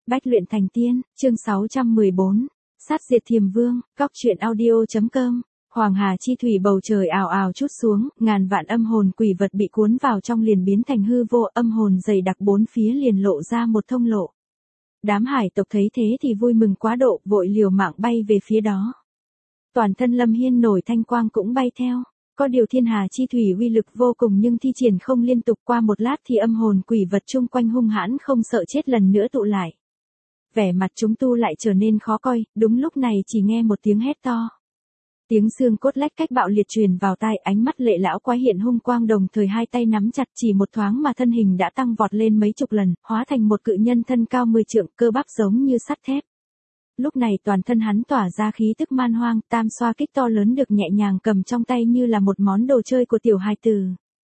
Bách luyện thành tiên, chương 614. Sát diệt Thiềm Vương, góc truyện audio.com. Hoàng Hà chi thủy bầu trời ào ào trút xuống, ngàn vạn âm hồn quỷ vật bị cuốn vào trong liền biến thành hư vô, âm hồn dày đặc bốn phía liền lộ ra một thông lộ. Đám hải tộc thấy thế thì vui mừng quá độ, vội liều mạng bay về phía đó. Toàn thân Lâm Hiên nổi thanh quang cũng bay theo. Có điều thiên hà chi thủy uy lực vô cùng nhưng thi triển không liên tục, qua một lát thì âm hồn quỷ vật chung quanh hung hãn không sợ chết lần nữa tụ lại. Vẻ mặt chúng tu lại trở nên khó coi, đúng lúc này chỉ nghe một tiếng hét to. Tiếng xương cốt lách cách bạo liệt truyền vào tai, ánh mắt lệ lão quái hiện hung quang, đồng thời hai tay nắm chặt, chỉ một thoáng mà thân hình đã tăng vọt lên mấy chục lần, hóa thành một cự nhân thân cao 10 trượng, cơ bắp giống như sắt thép. Lúc này toàn thân hắn tỏa ra khí tức man hoang, tam xoa kích to lớn được nhẹ nhàng cầm trong tay như là một món đồ chơi của tiểu hài tử.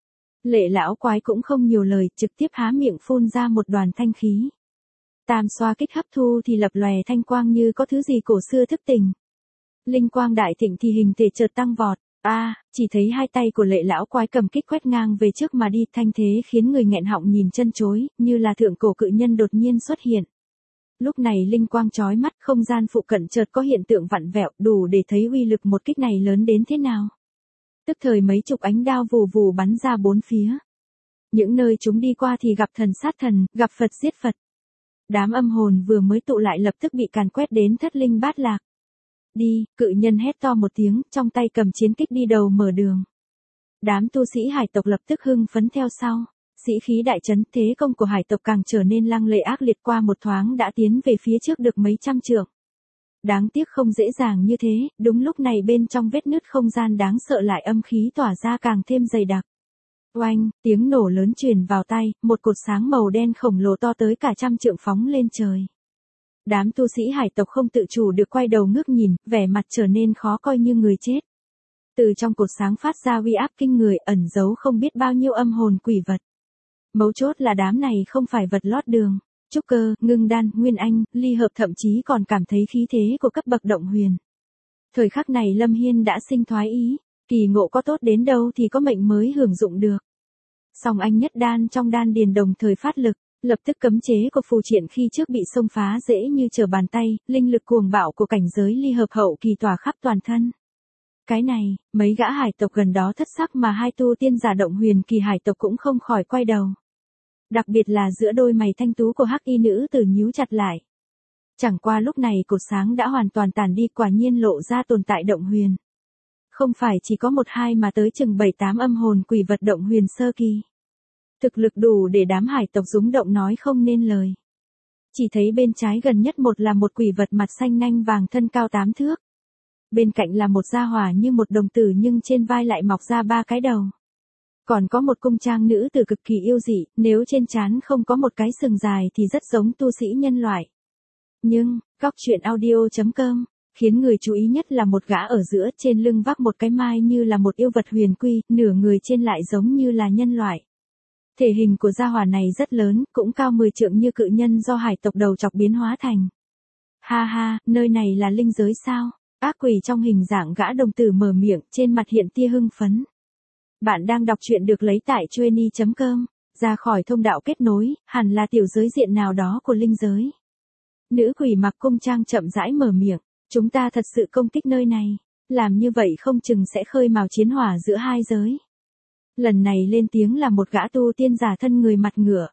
Lệ lão quái cũng không nhiều lời, trực tiếp há miệng phun ra một đoàn thanh khí. Tam xoa kích hấp thu thì lập lòe thanh quang như có thứ gì cổ xưa thức tỉnh. Linh quang đại thịnh thì hình thể chợt tăng vọt. Chỉ thấy hai tay của lệ lão quái cầm kích quét ngang về trước mà đi, thanh thế khiến người nghẹn họng nhìn chân chối, như là thượng cổ cự nhân đột nhiên xuất hiện. Lúc này linh quang chói mắt, không gian phụ cận chợt có hiện tượng vặn vẹo, đủ để thấy uy lực một kích này lớn đến thế nào. Tức thời mấy chục ánh đao vù vù bắn ra bốn phía. Những nơi chúng đi qua thì gặp thần sát thần, gặp Phật giết Phật. Đám âm hồn vừa mới tụ lại lập tức bị càn quét đến thất linh bát lạc. Đi, cự nhân hét to một tiếng, trong tay cầm chiến kích đi đầu mở đường. Đám tu sĩ hải tộc lập tức hưng phấn theo sau. Sĩ khí đại trấn, thế công của hải tộc càng trở nên lăng lệ ác liệt, qua một thoáng đã tiến về phía trước được mấy trăm trượng. Đáng tiếc không dễ dàng như thế, đúng lúc này bên trong vết nứt không gian đáng sợ lại âm khí tỏa ra càng thêm dày đặc. Oanh, tiếng nổ lớn truyền vào tai, một cột sáng màu đen khổng lồ to tới cả trăm trượng phóng lên trời. Đám tu sĩ hải tộc không tự chủ được quay đầu ngước nhìn, vẻ mặt trở nên khó coi như người chết. Từ trong cột sáng phát ra uy áp kinh người, ẩn giấu không biết bao nhiêu âm hồn quỷ vật. Mấu chốt là đám này không phải vật lót đường. Trúc Cơ, Ngưng Đan, Nguyên Anh, Ly Hợp thậm chí còn cảm thấy khí thế của cấp bậc động huyền. Thời khắc này Lâm Hiên đã sinh thoái ý, kỳ ngộ có tốt đến đâu thì có mệnh mới hưởng dụng được. Song anh nhất đan trong đan điền đồng thời phát lực, lập tức cấm chế của phù triện khi trước bị xông phá dễ như trở bàn tay, linh lực cuồng bạo của cảnh giới Ly Hợp hậu kỳ tỏa khắp toàn thân. Cái này, mấy gã hải tộc gần đó thất sắc mà hai tu tiên giả động huyền kỳ hải tộc cũng không khỏi quay đầu. Đặc biệt là giữa đôi mày thanh tú của hắc y nữ tử nhíu chặt lại. Chẳng qua lúc này cột sáng đã hoàn toàn tàn đi, quả nhiên lộ ra tồn tại động huyền. Không phải chỉ có một hai mà tới chừng 7-8 âm hồn quỷ vật động huyền sơ kỳ. Thực lực đủ để đám hải tộc rúng động nói không nên lời. Chỉ thấy bên trái gần nhất một là một quỷ vật mặt xanh nanh vàng thân cao 8 thước. Bên cạnh là một gia hỏa như một đồng tử nhưng trên vai lại mọc ra 3 cái đầu. Còn có một cung trang nữ tử cực kỳ yêu dị, nếu trên trán không có một cái sừng dài thì rất giống tu sĩ nhân loại. Nhưng, góc truyện audio.com, khiến người chú ý nhất là một gã ở giữa, trên lưng vác một cái mai như là một yêu vật huyền quy, nửa người trên lại giống như là nhân loại. Thể hình của gia hỏa này rất lớn, cũng cao 10 trượng như cự nhân do hải tộc đầu chọc biến hóa thành. Ha ha, nơi này là linh giới sao? Ác quỷ trong hình dạng gã đồng tử mở miệng, trên mặt hiện tia hưng phấn. Bạn đang đọc truyện được lấy tại chueny.com, ra khỏi thông đạo kết nối, hẳn là tiểu giới diện nào đó của linh giới. Nữ quỷ mặc cung trang chậm rãi mở miệng, chúng ta thật sự công kích nơi này, làm như vậy không chừng sẽ khơi mào chiến hỏa giữa hai giới. Lần này lên tiếng là một gã tu tiên giả thân người mặt ngựa.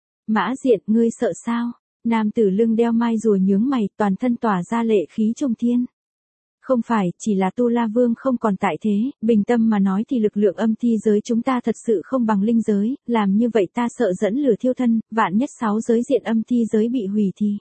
Mã Diện, ngươi sợ sao? Nam tử lưng đeo mai rùa nhướng mày, toàn thân tỏa ra lệ khí trung thiên. Không phải, chỉ là Tu La Vương không còn tại thế, bình tâm mà nói thì lực lượng âm thi giới chúng ta thật sự không bằng linh giới, làm như vậy ta sợ dẫn lửa thiêu thân, vạn nhất 6 giới diện âm thi giới bị hủy thì.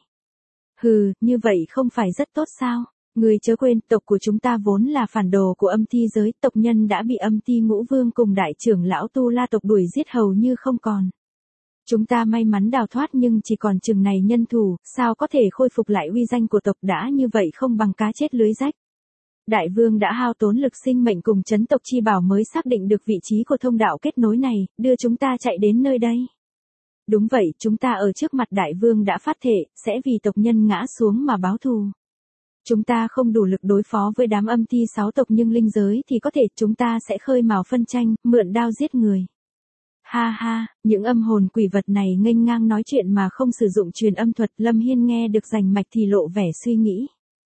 Hừ, như vậy không phải rất tốt sao? Người chớ quên, tộc của chúng ta vốn là phản đồ của âm thi giới, tộc nhân đã bị âm thi ngũ vương cùng đại trưởng lão Tu La tộc đuổi giết hầu như không còn. Chúng ta may mắn đào thoát nhưng chỉ còn chừng này nhân thủ, sao có thể khôi phục lại uy danh của tộc, đã như vậy không bằng cá chết lưới rách. Đại vương đã hao tốn lực sinh mệnh cùng chấn tộc chi bảo mới xác định được vị trí của thông đạo kết nối này, đưa chúng ta chạy đến nơi đây. Đúng vậy, chúng ta ở trước mặt đại vương đã phát thệ, sẽ vì tộc nhân ngã xuống mà báo thù. Chúng ta không đủ lực đối phó với đám âm thi 6 tộc nhưng linh giới thì có thể chúng ta sẽ khơi mào phân tranh, mượn đao giết người. Ha ha, những âm hồn quỷ vật này nghênh ngang nói chuyện mà không sử dụng truyền âm thuật, Lâm Hiên nghe được rành mạch thì lộ vẻ suy nghĩ.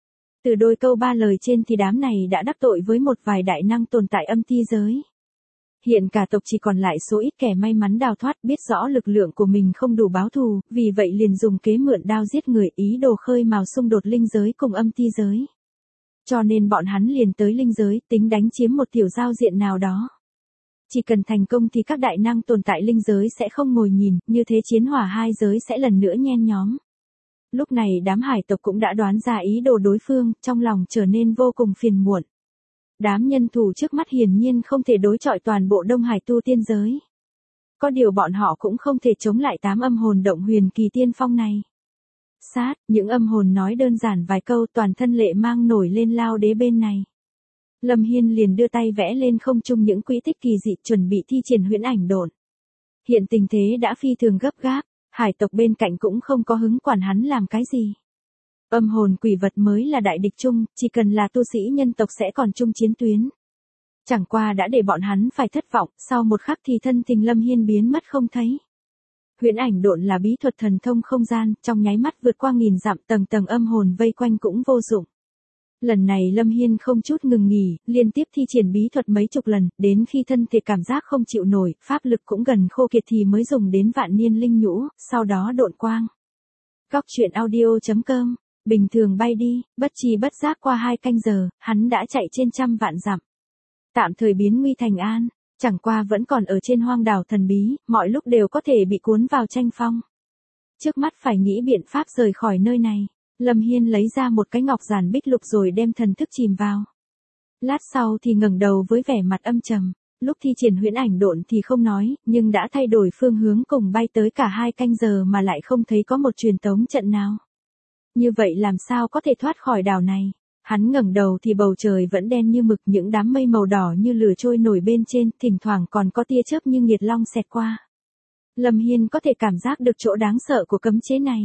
Từ đôi câu ba lời trên thì đám này đã đắc tội với một vài đại năng tồn tại âm ti giới. Hiện cả tộc chỉ còn lại số ít kẻ may mắn đào thoát, biết rõ lực lượng của mình không đủ báo thù, vì vậy liền dùng kế mượn đao giết người, ý đồ khơi mào xung đột linh giới cùng âm ti giới. Cho nên bọn hắn liền tới linh giới, tính đánh chiếm một tiểu giao diện nào đó. Chỉ cần thành công thì các đại năng tồn tại linh giới sẽ không ngồi nhìn, như thế chiến hỏa hai giới sẽ lần nữa nhen nhóm. Lúc này đám hải tộc cũng đã đoán ra ý đồ đối phương, trong lòng trở nên vô cùng phiền muộn. Đám nhân thủ trước mắt hiển nhiên không thể đối chọi toàn bộ Đông Hải tu tiên giới. Có điều bọn họ cũng không thể chống lại 8 âm hồn động huyền kỳ tiên phong này. Sát, những âm hồn nói đơn giản vài câu, toàn thân lệ mang nổi lên lao đế bên này. Lâm Hiên liền đưa tay vẽ lên không trung những quỹ tích kỳ dị, chuẩn bị thi triển huyễn ảnh độn. Hiện tình thế đã phi thường gấp gáp, hải tộc bên cạnh cũng không có hứng quản hắn làm cái gì. Âm hồn quỷ vật mới là đại địch chung, chỉ cần là tu sĩ nhân tộc sẽ còn chung chiến tuyến. Chẳng qua đã để bọn hắn phải thất vọng, sau một khắc thì thân tình Lâm Hiên biến mất không thấy. Huyễn ảnh độn là bí thuật thần thông không gian, trong nháy mắt vượt qua nghìn dặm, tầng tầng âm hồn vây quanh cũng vô dụng. Lần này Lâm Hiên không chút ngừng nghỉ, liên tiếp thi triển bí thuật mấy chục lần, đến khi thân thể cảm giác không chịu nổi, pháp lực cũng gần khô kiệt thì mới dùng đến vạn niên linh nhũ, sau đó độn quang. Góc truyện audio.com, bình thường bay đi, bất chi bất giác qua 2 canh giờ, hắn đã chạy trên trăm vạn dặm. Tạm thời biến nguy thành an, chẳng qua vẫn còn ở trên hoang đảo thần bí, mọi lúc đều có thể bị cuốn vào tranh phong. Trước mắt phải nghĩ biện pháp rời khỏi nơi này. Lâm Hiên lấy ra một cái ngọc giản bích lục rồi đem thần thức chìm vào. Lát sau thì ngẩng đầu với vẻ mặt âm trầm, lúc thi triển huyễn ảnh độn thì không nói, nhưng đã thay đổi phương hướng cùng bay tới cả 2 canh giờ mà lại không thấy có một truyền tống trận nào. Như vậy làm sao có thể thoát khỏi đảo này? Hắn ngẩng đầu thì bầu trời vẫn đen như mực, những đám mây màu đỏ như lửa trôi nổi bên trên, thỉnh thoảng còn có tia chớp như nghiệt long xẹt qua. Lâm Hiên có thể cảm giác được chỗ đáng sợ của cấm chế này.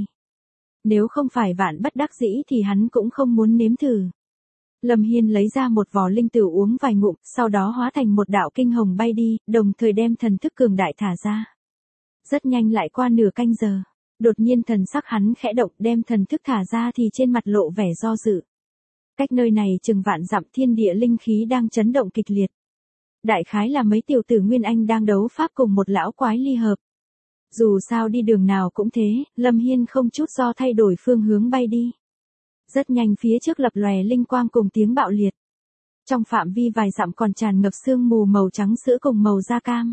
Nếu không phải vạn bất đắc dĩ thì hắn cũng không muốn nếm thử. Lâm Hiên lấy ra một vò linh tửu uống vài ngụm, sau đó hóa thành một đạo kinh hồng bay đi, đồng thời đem thần thức cường đại thả ra. Rất nhanh lại qua nửa canh giờ. Đột nhiên thần sắc hắn khẽ động, đem thần thức thả ra thì trên mặt lộ vẻ do dự. Cách nơi này chừng vạn dặm, thiên địa linh khí đang chấn động kịch liệt. Đại khái là mấy tiểu tử Nguyên Anh đang đấu pháp cùng một lão quái ly hợp. Dù sao đi đường nào cũng thế, Lâm Hiên không chút do thay đổi phương hướng bay đi. Rất nhanh phía trước lập lòe linh quang cùng tiếng bạo liệt. Trong phạm vi vài dặm còn tràn ngập sương mù màu trắng sữa cùng màu da cam.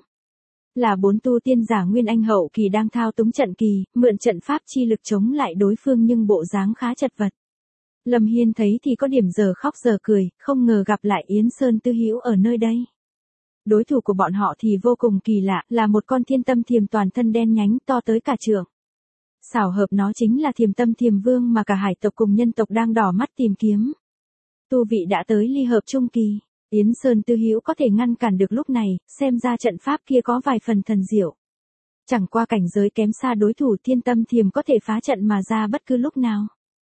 Là 4 tu tiên giả Nguyên Anh hậu kỳ đang thao túng trận kỳ, mượn trận pháp chi lực chống lại đối phương nhưng bộ dáng khá chật vật. Lâm Hiên thấy thì có điểm giờ khóc giờ cười, không ngờ gặp lại Yến Sơn Tư Hữu ở nơi đây. Đối thủ của bọn họ thì vô cùng kỳ lạ, là một con thiên tâm thiềm toàn thân đen nhánh to tới cả trượng. Xảo hợp nó chính là thiềm tâm thiềm vương mà cả hải tộc cùng nhân tộc đang đỏ mắt tìm kiếm. Tu vị đã tới ly hợp trung kỳ, Yến Sơn Tư Hữu có thể ngăn cản được lúc này, xem ra trận pháp kia có vài phần thần diệu. Chẳng qua cảnh giới kém xa đối thủ, thiên tâm thiềm có thể phá trận mà ra bất cứ lúc nào.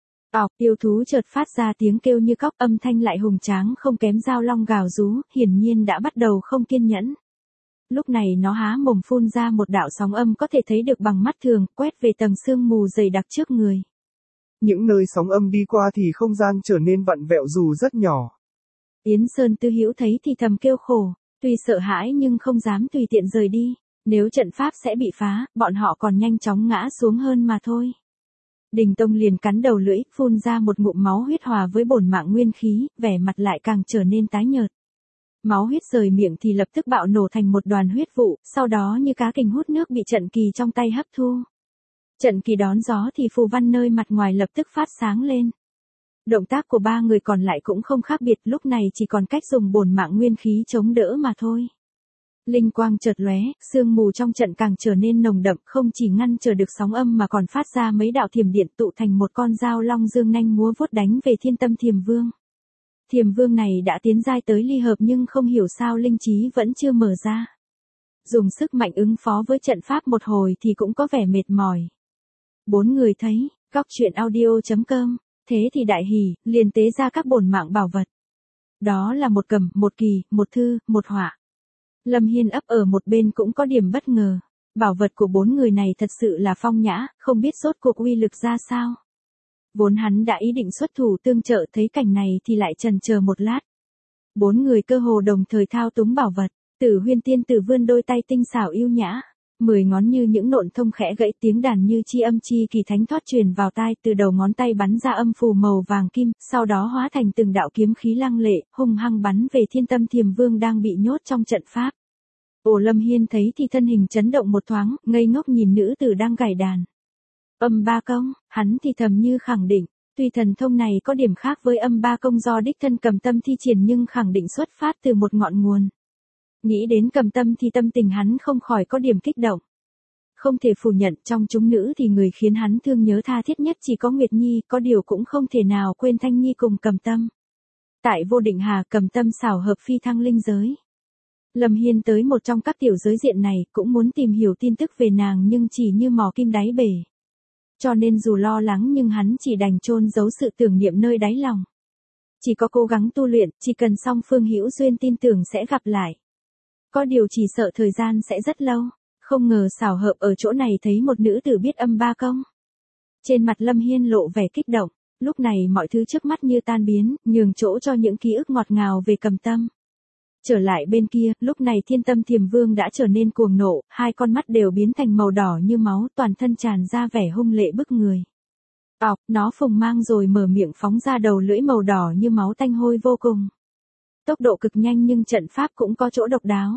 Yêu thú chợt phát ra tiếng kêu như cóc, âm thanh lại hùng tráng không kém dao long gào rú, hiển nhiên đã bắt đầu không kiên nhẫn. Lúc này nó há mồm phun ra một đạo sóng âm có thể thấy được bằng mắt thường, quét về tầng sương mù dày đặc trước người. Những nơi sóng âm đi qua thì không gian trở nên vặn vẹo dù rất nhỏ. Yến Sơn Tư Hữu thấy thì thầm kêu khổ, tuy sợ hãi nhưng không dám tùy tiện rời đi, nếu trận pháp sẽ bị phá, bọn họ còn nhanh chóng ngã xuống hơn mà thôi. Đình Tông liền cắn đầu lưỡi, phun ra một ngụm máu huyết hòa với bổn mạng nguyên khí, vẻ mặt lại càng trở nên tái nhợt. Máu huyết rời miệng thì lập tức bạo nổ thành một đoàn huyết vụ, sau đó như cá kình hút nước bị trận kỳ trong tay hấp thu. Trận kỳ đón gió thì phù văn nơi mặt ngoài lập tức phát sáng lên. Động tác của 3 người còn lại cũng không khác biệt, lúc này chỉ còn cách dùng bổn mạng nguyên khí chống đỡ mà thôi. Linh quang chợt lóe, sương mù trong trận càng trở nên nồng đậm, không chỉ ngăn trở được sóng âm mà còn phát ra mấy đạo thiểm điện tụ thành một con dao long dương nanh múa vuốt đánh về thiên tâm thiềm vương. Thiềm vương này đã tiến giai tới ly hợp nhưng không hiểu sao linh trí vẫn chưa mở ra. Dùng sức mạnh ứng phó với trận pháp một hồi thì cũng có vẻ mệt mỏi. 4 người thấy, góc truyện audio.com, thế thì đại hỉ, liền tế ra các bổn mạng bảo vật. Đó là một cầm, một kỳ, một thư, một họa. Lâm Hiên ấp ở một bên cũng có điểm bất ngờ. Bảo vật của 4 người này thật sự là phong nhã, không biết rốt cuộc uy lực ra sao. Vốn hắn đã ý định xuất thủ tương trợ, thấy cảnh này thì lại chần chờ một lát. 4 người cơ hồ đồng thời thao túng bảo vật, Tử Huyên tiên tử vươn đôi tay tinh xảo yêu nhã. 10 ngón như những nộn thông khẽ gãy, tiếng đàn như chi âm chi kỳ thánh thoát truyền vào tai, từ đầu ngón tay bắn ra âm phù màu vàng kim, sau đó hóa thành từng đạo kiếm khí lăng lệ, hung hăng bắn về Thiên Tâm Thiềm Vương đang bị nhốt trong trận pháp. Ồ, Lâm Hiên thấy thì thân hình chấn động một thoáng, ngây ngốc nhìn nữ tử đang gảy đàn. Âm ba công, hắn thì thầm như khẳng định, tuy thần thông này có điểm khác với âm ba công do đích thân Cầm Tâm thi triển nhưng khẳng định xuất phát từ một ngọn nguồn. Nghĩ đến Cầm Tâm thì tâm tình hắn không khỏi có điểm kích động. Không thể phủ nhận, trong chúng nữ thì người khiến hắn thương nhớ tha thiết nhất chỉ có Nguyệt Nhi, có điều cũng không thể nào quên Thanh Nhi cùng Cầm Tâm. Tại Vô Định Hà, Cầm Tâm xảo hợp phi thăng linh giới. Lâm Hiên tới một trong các tiểu giới diện này, cũng muốn tìm hiểu tin tức về nàng nhưng chỉ như mò kim đáy bể. Cho nên dù lo lắng nhưng hắn chỉ đành chôn giấu sự tưởng niệm nơi đáy lòng. Chỉ có cố gắng tu luyện, chỉ cần song phương hữu duyên tin tưởng sẽ gặp lại. Có điều chỉ sợ thời gian sẽ rất lâu, không ngờ xảo hợp ở chỗ này thấy một nữ tử biết âm ba công. Trên mặt Lâm Hiên lộ vẻ kích động, lúc này mọi thứ trước mắt như tan biến, nhường chỗ cho những ký ức ngọt ngào về Cầm Tâm. Trở lại bên kia, lúc này Thiên Tâm Thiềm Vương đã trở nên cuồng nộ, hai con mắt đều biến thành màu đỏ như máu, toàn thân tràn ra vẻ hung lệ bức người. Nó phồng mang rồi mở miệng phóng ra đầu lưỡi màu đỏ như máu tanh hôi vô cùng. Tốc độ cực nhanh nhưng trận pháp cũng có chỗ độc đáo.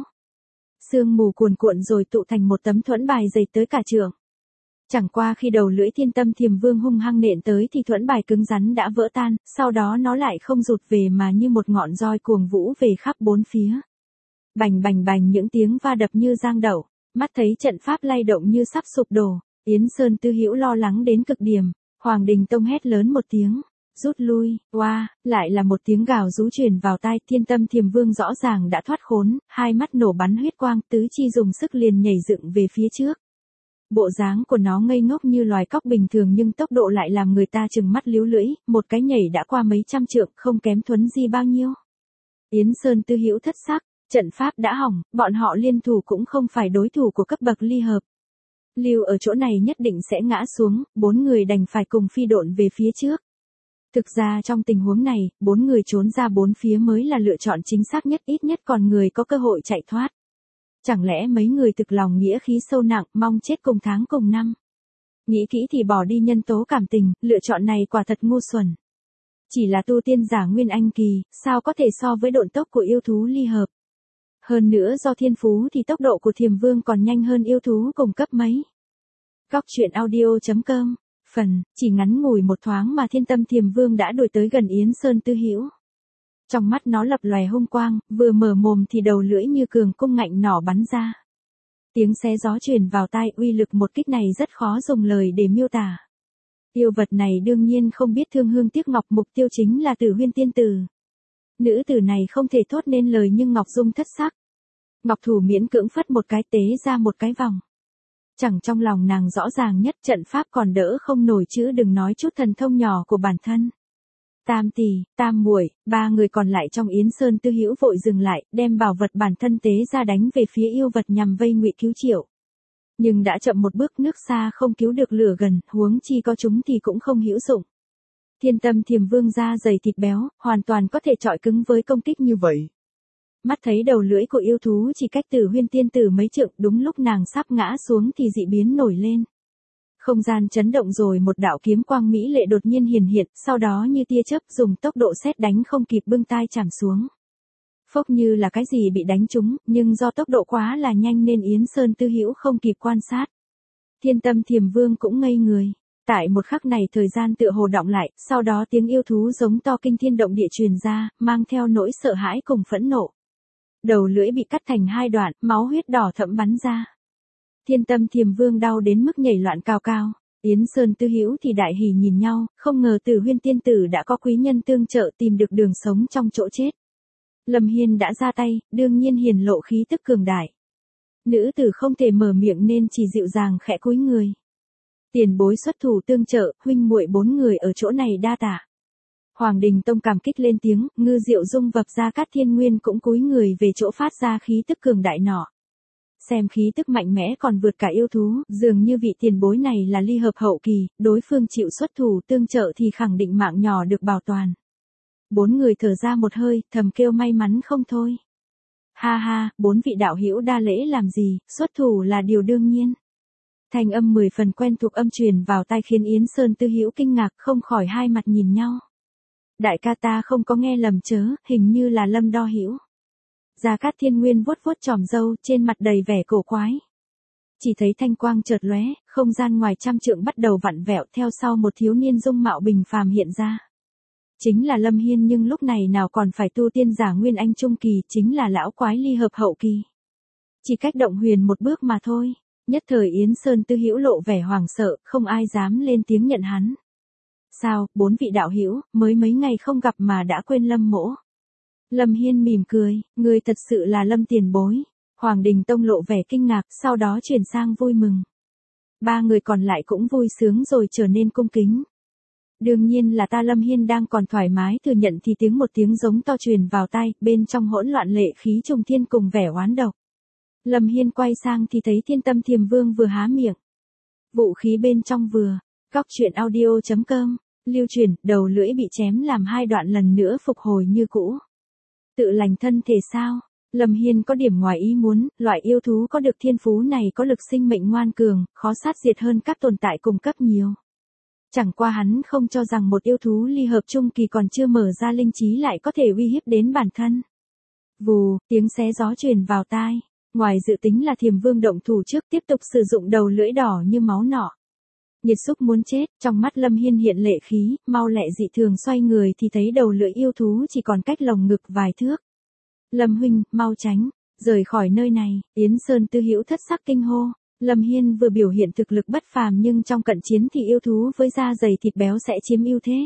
Sương mù cuồn cuộn rồi tụ thành một tấm thuẫn bài dày tới cả trượng. Chẳng qua khi đầu lưỡi Thiên Tâm Thiềm Vương hung hăng nện tới thì thuẫn bài cứng rắn đã vỡ tan, sau đó nó lại không rụt về mà như một ngọn roi cuồng vũ về khắp bốn phía. Bành bành bành, những tiếng va đập như giang đậu, mắt thấy trận pháp lay động như sắp sụp đổ, Yến Sơn Tư Hữu lo lắng đến cực điểm. Hoàng Đình Tông hét lớn một tiếng, rút lui. Lại là một tiếng gào rú truyền vào tai. Thiên Tâm Thiềm Vương rõ ràng đã thoát khốn, hai mắt nổ bắn huyết quang, tứ chi dùng sức liền nhảy dựng về phía trước. Bộ dáng của nó ngây ngốc như loài cóc bình thường nhưng tốc độ lại làm người ta trừng mắt líu lưỡi, một cái nhảy đã qua mấy trăm trượng, không kém Thuấn Di bao nhiêu. Yến Sơn Tư Hữu thất sắc, trận pháp đã hỏng, bọn họ liên thủ cũng không phải đối thủ của cấp bậc ly hợp. Lưu ở chỗ này nhất định sẽ ngã xuống, 4 người đành phải cùng phi độn về phía trước. Thực ra trong tình huống này, 4 người trốn ra bốn phía mới là lựa chọn chính xác nhất, ít nhất còn người có cơ hội chạy thoát. Chẳng lẽ mấy người thực lòng nghĩa khí sâu nặng, mong chết cùng tháng cùng năm. Nghĩ kỹ thì bỏ đi nhân tố cảm tình, lựa chọn này quả thật ngu xuẩn. Chỉ là tu tiên giả Nguyên Anh kỳ, sao có thể so với độn tốc của yêu thú ly hợp. Hơn nữa do thiên phú thì tốc độ của Thiềm Vương còn nhanh hơn yêu thú cùng cấp mấy. Góc truyện audio.com. Phần, chỉ ngắn ngủi một thoáng mà Thiên Tâm Thiềm Vương đã đuổi tới gần Yến Sơn Tư Hữu. Trong mắt nó lập lòe hung quang, vừa mở mồm thì đầu lưỡi như cường cung ngạnh nỏ bắn ra. Tiếng xé gió truyền vào tai, uy lực một kích này rất khó dùng lời để miêu tả. Yêu vật này đương nhiên không biết thương hương tiếc ngọc, mục tiêu chính là Tử Huyên tiên tử. Nữ tử này không thể thốt nên lời nhưng Ngọc Dung thất sắc. Ngọc thủ miễn cưỡng phất một cái tế ra một cái vòng. Chẳng trong lòng nàng rõ ràng nhất, trận pháp còn đỡ không nổi chứ đừng nói chút thần thông nhỏ của bản thân. Tam tỷ, Tam muội, 3 người còn lại trong Yến Sơn Tư Hữu vội dừng lại, đem bảo vật bản thân tế ra đánh về phía yêu vật nhằm vây ngụy cứu Triệu. Nhưng đã chậm một bước, nước xa không cứu được lửa gần, huống chi có chúng thì cũng không hữu dụng. Thiên Tâm Thiềm Vương da dày thịt béo, hoàn toàn có thể chọi cứng với công kích như vậy. Mắt thấy đầu lưỡi của yêu thú chỉ cách Tử Huyên tiên tử mấy trượng, đúng lúc nàng sắp ngã xuống thì dị biến nổi lên. Không gian chấn động rồi một đạo kiếm quang mỹ lệ đột nhiên hiển hiện, sau đó như tia chớp dùng tốc độ sét đánh không kịp bưng tai chạm xuống. Phốc, như là cái gì bị đánh trúng, nhưng do tốc độ quá là nhanh nên Yến Sơn Tư Hữu không kịp quan sát. Thiên Tâm Thiềm Vương cũng ngây người. Tại một khắc này thời gian tựa hồ đọng lại, sau đó tiếng yêu thú giống to kinh thiên động địa truyền ra, mang theo nỗi sợ hãi cùng phẫn nộ. Đầu lưỡi bị cắt thành 2 đoạn, máu huyết đỏ thẫm bắn ra. Thiên Tâm Thiềm Vương đau đến mức nhảy loạn cao cao. Yến Sơn Tư Hữu thì đại hỉ nhìn nhau, không ngờ Tử Huyên tiên tử đã có quý nhân tương trợ tìm được đường sống trong chỗ chết. Lâm Hiên đã ra tay, đương nhiên hiển lộ khí tức cường đại. Nữ tử không thể mở miệng nên chỉ dịu dàng khẽ cúi người. Tiền bối xuất thủ tương trợ, huynh muội 4 người ở chỗ này đa tạ. Hoàng Đình Tông cảm kích lên tiếng, Ngư Diệu Dung vập Gia Cát Thiên Nguyên cũng cúi người về chỗ phát ra khí tức cường đại nọ. Xem khí tức mạnh mẽ còn vượt cả yêu thú, dường như vị tiền bối này là ly hợp hậu kỳ, đối phương chịu xuất thủ tương trợ thì khẳng định mạng nhỏ được bảo toàn. 4 người thở ra một hơi, thầm kêu may mắn không thôi. Ha ha, 4 vị đạo hữu đa lễ làm gì, xuất thủ là điều đương nhiên. Thanh âm 10 phần quen thuộc âm truyền vào tai khiến Yến Sơn Tư Hữu kinh ngạc không khỏi hai mặt nhìn nhau. Đại ca ta không có nghe lầm chớ, hình như là Lâm Đo Hữu. Gia Cát Thiên Nguyên vuốt vuốt chòm râu, trên mặt đầy vẻ cổ quái. Chỉ thấy thanh quang chợt lóe, không gian ngoài trăm trượng bắt đầu vặn vẹo, theo sau một thiếu niên dung mạo bình phàm hiện ra. Chính là Lâm Hiên, nhưng lúc này nào còn phải tu tiên giả nguyên anh trung kỳ, chính là lão quái ly hợp hậu kỳ. Chỉ cách động huyền một bước mà thôi. Nhất thời Yến Sơn Tư Hữu lộ vẻ hoảng sợ, không ai dám lên tiếng nhận hắn. Sao, 4 vị đạo hữu, mới mấy ngày không gặp mà đã quên Lâm mỗ. Lâm Hiên mỉm cười, người thật sự là Lâm tiền bối. Hoàng Đình Tông lộ vẻ kinh ngạc, sau đó chuyển sang vui mừng. 3 người còn lại cũng vui sướng rồi trở nên cung kính. Đương nhiên là ta. Lâm Hiên đang còn thoải mái thừa nhận thì một tiếng giống to truyền vào tai, bên trong hỗn loạn lệ khí trùng thiên cùng vẻ oán độc. Lâm Hiên quay sang thì thấy Thiên Tâm Thiềm Vương vừa há miệng. Vũ khí bên trong vừa. Góc truyện audio.com, lưu truyền, đầu lưỡi bị chém làm 2 đoạn lần nữa phục hồi như cũ. Tự lành thân thể sao? Lâm Hiên có điểm ngoài ý muốn, loại yêu thú có được thiên phú này có lực sinh mệnh ngoan cường, khó sát diệt hơn các tồn tại cùng cấp nhiều. Chẳng qua hắn không cho rằng một yêu thú ly hợp trung kỳ còn chưa mở ra linh trí lại có thể uy hiếp đến bản thân. Vù, tiếng xé gió truyền vào tai. Ngoài dự tính là Thiềm Vương động thủ trước, tiếp tục sử dụng đầu lưỡi đỏ như máu nọ. Nhiệt xúc muốn chết, trong mắt Lâm Hiên hiện lệ khí, mau lẹ dị thường xoay người thì thấy đầu lưỡi yêu thú chỉ còn cách lồng ngực vài thước. Lâm huynh, mau tránh, rời khỏi nơi này. Yến Sơn Tư Hữu thất sắc kinh hô. Lâm Hiên vừa biểu hiện thực lực bất phàm nhưng trong cận chiến thì yêu thú với da dày thịt béo sẽ chiếm ưu thế.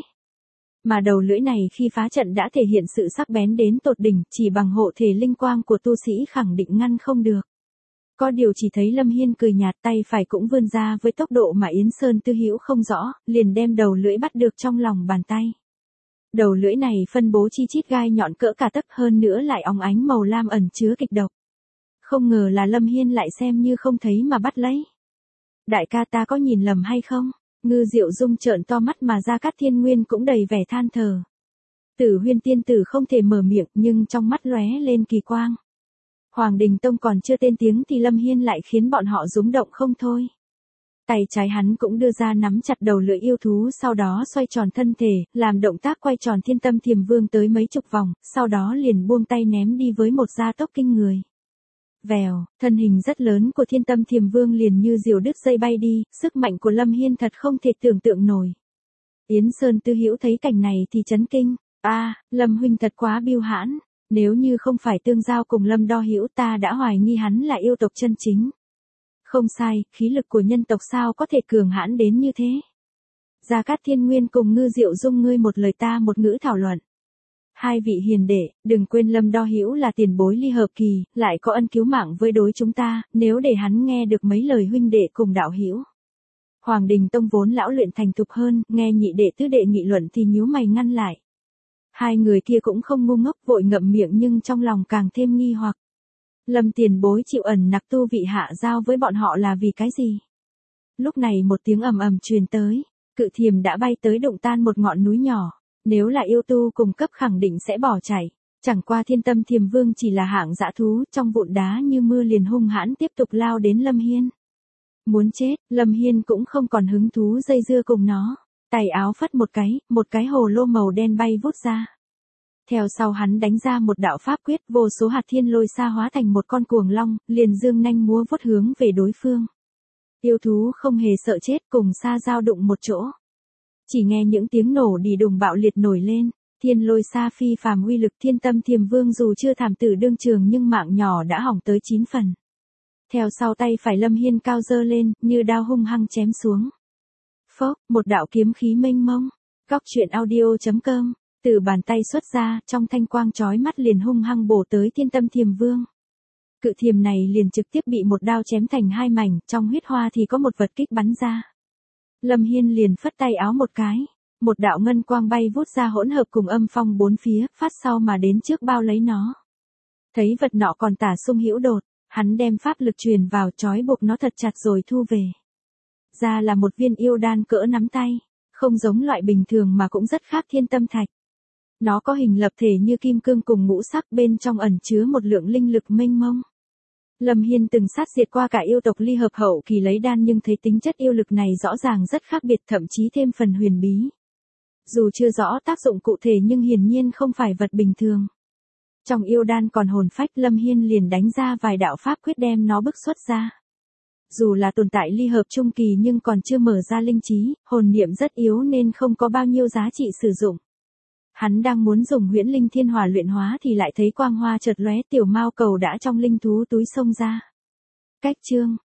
Mà đầu lưỡi này khi phá trận đã thể hiện sự sắc bén đến tột đỉnh, chỉ bằng hộ thể linh quang của tu sĩ khẳng định ngăn không được. Có điều chỉ thấy Lâm Hiên cười nhạt, tay phải cũng vươn ra với tốc độ mà Yến Sơn Tư Hữu không rõ, liền đem đầu lưỡi bắt được trong lòng bàn tay. Đầu lưỡi này phân bố chi chít gai nhọn cỡ cả tấc, hơn nữa lại óng ánh màu lam ẩn chứa kịch độc. Không ngờ là Lâm Hiên lại xem như không thấy mà bắt lấy. Đại ca ta có nhìn lầm hay không? Ngư Diệu Dung trợn to mắt mà Gia Cát Thiên Nguyên cũng đầy vẻ than thở. Tử Huyên tiên tử không thể mở miệng nhưng trong mắt lóe lên kỳ quang. Hoàng Đình Tông còn chưa tên tiếng thì Lâm Hiên lại khiến bọn họ rúng động không thôi. Tay trái hắn cũng đưa ra nắm chặt đầu lưỡi yêu thú, sau đó xoay tròn thân thể, làm động tác quay tròn Thiên Tâm Thiềm Vương tới mấy chục vòng, sau đó liền buông tay ném đi với một gia tốc kinh người. Vèo, thân hình rất lớn của Thiên Tâm Thiềm Vương liền như diều đứt dây bay đi, sức mạnh của Lâm Hiên thật không thể tưởng tượng nổi. Yến Sơn Tư Hữu thấy cảnh này thì chấn kinh, Lâm huynh thật quá biêu hãn, nếu như không phải tương giao cùng Lâm Đo Hữu ta đã hoài nghi hắn là yêu tộc chân chính. Không sai, khí lực của nhân tộc sao có thể cường hãn đến như thế. Gia Cát Thiên Nguyên cùng Ngư Diệu Dung ngươi một lời ta một ngữ thảo luận. 2 vị hiền đệ, đừng quên Lâm Đo Hữu là tiền bối ly hợp kỳ, lại có ân cứu mạng với đối chúng ta, nếu để hắn nghe được mấy lời huynh đệ cùng đạo hữu. Hoàng Đình Tông vốn lão luyện thành thục hơn, nghe nhị đệ tứ đệ nghị luận thì nhíu mày ngăn lại. 2 người kia cũng không ngu ngốc vội ngậm miệng nhưng trong lòng càng thêm nghi hoặc. Lâm tiền bối chịu ẩn nặc tu vị hạ giao với bọn họ là vì cái gì? Lúc này một tiếng ầm ầm truyền tới, cự thiềm đã bay tới đụng tan một ngọn núi nhỏ. Nếu là yêu tu cùng cấp khẳng định sẽ bỏ chạy. Chẳng qua Thiên Tâm Thiềm Vương chỉ là hạng dã thú, trong vụn đá như mưa liền hung hãn tiếp tục lao đến Lâm Hiên. Muốn chết, Lâm Hiên cũng không còn hứng thú dây dưa cùng nó. Tay áo phất một cái hồ lô màu đen bay vút ra. Theo sau hắn đánh ra một đạo pháp quyết, vô số hạt thiên lôi sa hóa thành một con cuồng long, liền dương nanh múa vuốt hướng về đối phương. Yêu thú không hề sợ chết, cùng sa giao đụng một chỗ. Chỉ nghe những tiếng nổ đì đùng bạo liệt nổi lên, thiên lôi sa phi phàm uy lực. Thiên Tâm Thiềm Vương dù chưa thảm tử đương trường nhưng mạng nhỏ đã hỏng tới 9 phần. Theo sau tay phải Lâm Hiên cao dơ lên, như đao hung hăng chém xuống. Phốc, một đạo kiếm khí mênh mông. Góc truyện audio.com, từ bàn tay xuất ra, trong thanh quang chói mắt liền hung hăng bổ tới Thiên Tâm Thiềm Vương. Cự thiềm này liền trực tiếp bị một đao chém thành 2 mảnh, trong huyết hoa thì có một vật kích bắn ra. Lâm Hiên liền phất tay áo một cái, Một đạo ngân quang bay vút ra hỗn hợp cùng âm phong bốn phía, phát sau mà đến trước bao lấy nó. Thấy vật nọ còn tả sung hữu đột, hắn đem pháp lực truyền vào trói buộc nó thật chặt rồi thu về. Ra là một viên yêu đan cỡ nắm tay, không giống loại bình thường mà cũng rất khác thiên tâm thạch. Nó có hình lập thể như kim cương cùng ngũ sắc, bên trong ẩn chứa một lượng linh lực mênh mông. Lâm Hiên từng sát diệt qua cả yêu tộc ly hợp hậu kỳ lấy đan nhưng thấy tính chất yêu lực này rõ ràng rất khác biệt, thậm chí thêm phần huyền bí. Dù chưa rõ tác dụng cụ thể nhưng hiển nhiên không phải vật bình thường. Trong yêu đan còn hồn phách, Lâm Hiên liền đánh ra vài đạo pháp quyết đem nó bức xuất ra. Dù là tồn tại ly hợp trung kỳ nhưng còn chưa mở ra linh trí, hồn niệm rất yếu nên không có bao nhiêu giá trị sử dụng. Hắn đang muốn dùng huyễn linh thiên hỏa luyện hóa thì lại thấy quang hoa chợt lóe, tiểu mao cầu đã trong linh thú túi xông ra. Cách chương